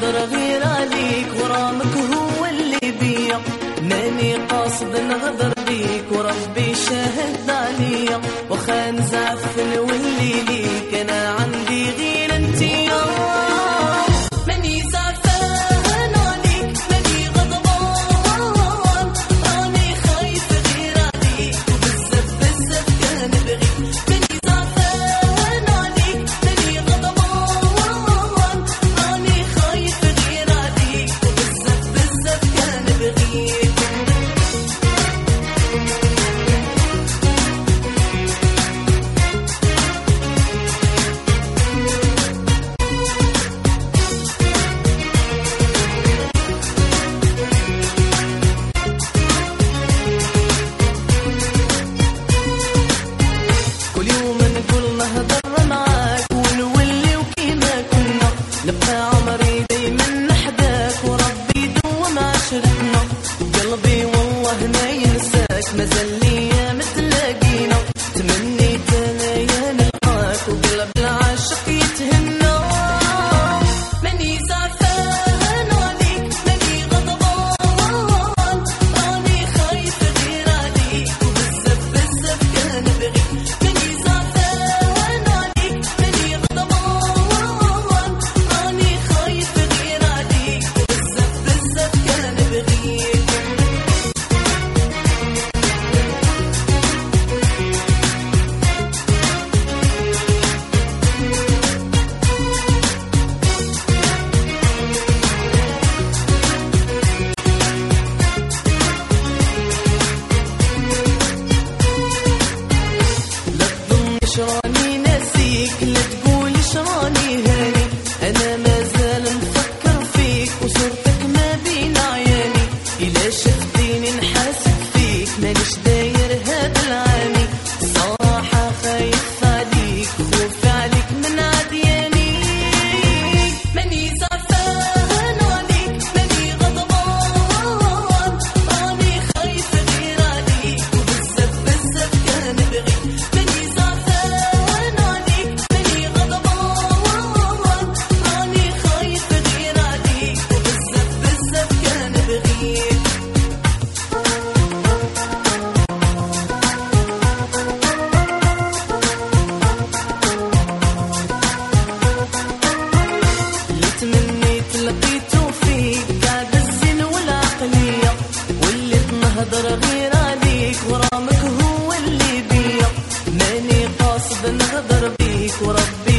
نهضر غير عليك غرامك هو اللي بيا، ماني قاصد نغدر بيك وربي شاهد عليا، وخا نزعفن واللي ليك انا عندي غير انتيا. ماني زعفان عليك ماني غضبان، راني خايف غير عليك وبزاف بزاف كان بغيك. ماني زعفان عليك ماني غضبان، راني خايف غير عليك وبزاف بزاف كان بغيك. كل يوم نقول نهضر معاك ونولي وكيما كنا، نبقى عمري دايما نحداك وربي يدوم عشرتنا. قلبي والله ما ينساك مازال ليا متلاقينا، تمنيت انايا نلقاك وقلب العاشق يتهنى. ماني زعفان عليك ماني غضبان، راني خايف غير عليك وبزاف بزاف كان بغيك. ماني زعفان عليك ماني غضبان، راني خايف غير عليك وبزاف بزاف كان بغيك. لا تظنش راني ناسيك لا تقولش راني هاني، انا مازال نفكر فيك وصورتك ما بين عياني. الا شفتيني نحاسب فيك مانيش داير هاد العاني، صراحة خايف عليك خوف عليك من عدياني. ماني زعفان عليك ماني غضبان، راني خايف غير عليك وبزاف بزاف كان بغيك. ماني زعفان عليك ماني غضبان، راني خايف غير عليك وبزاف بزاف كان بغيك. اللي تمنيت لقيته فيك قاعد الزين والعقلية، واللي تنهضر غير عليك غرامك هو اللي بيا، ماني قاصد نغدر بيك وربي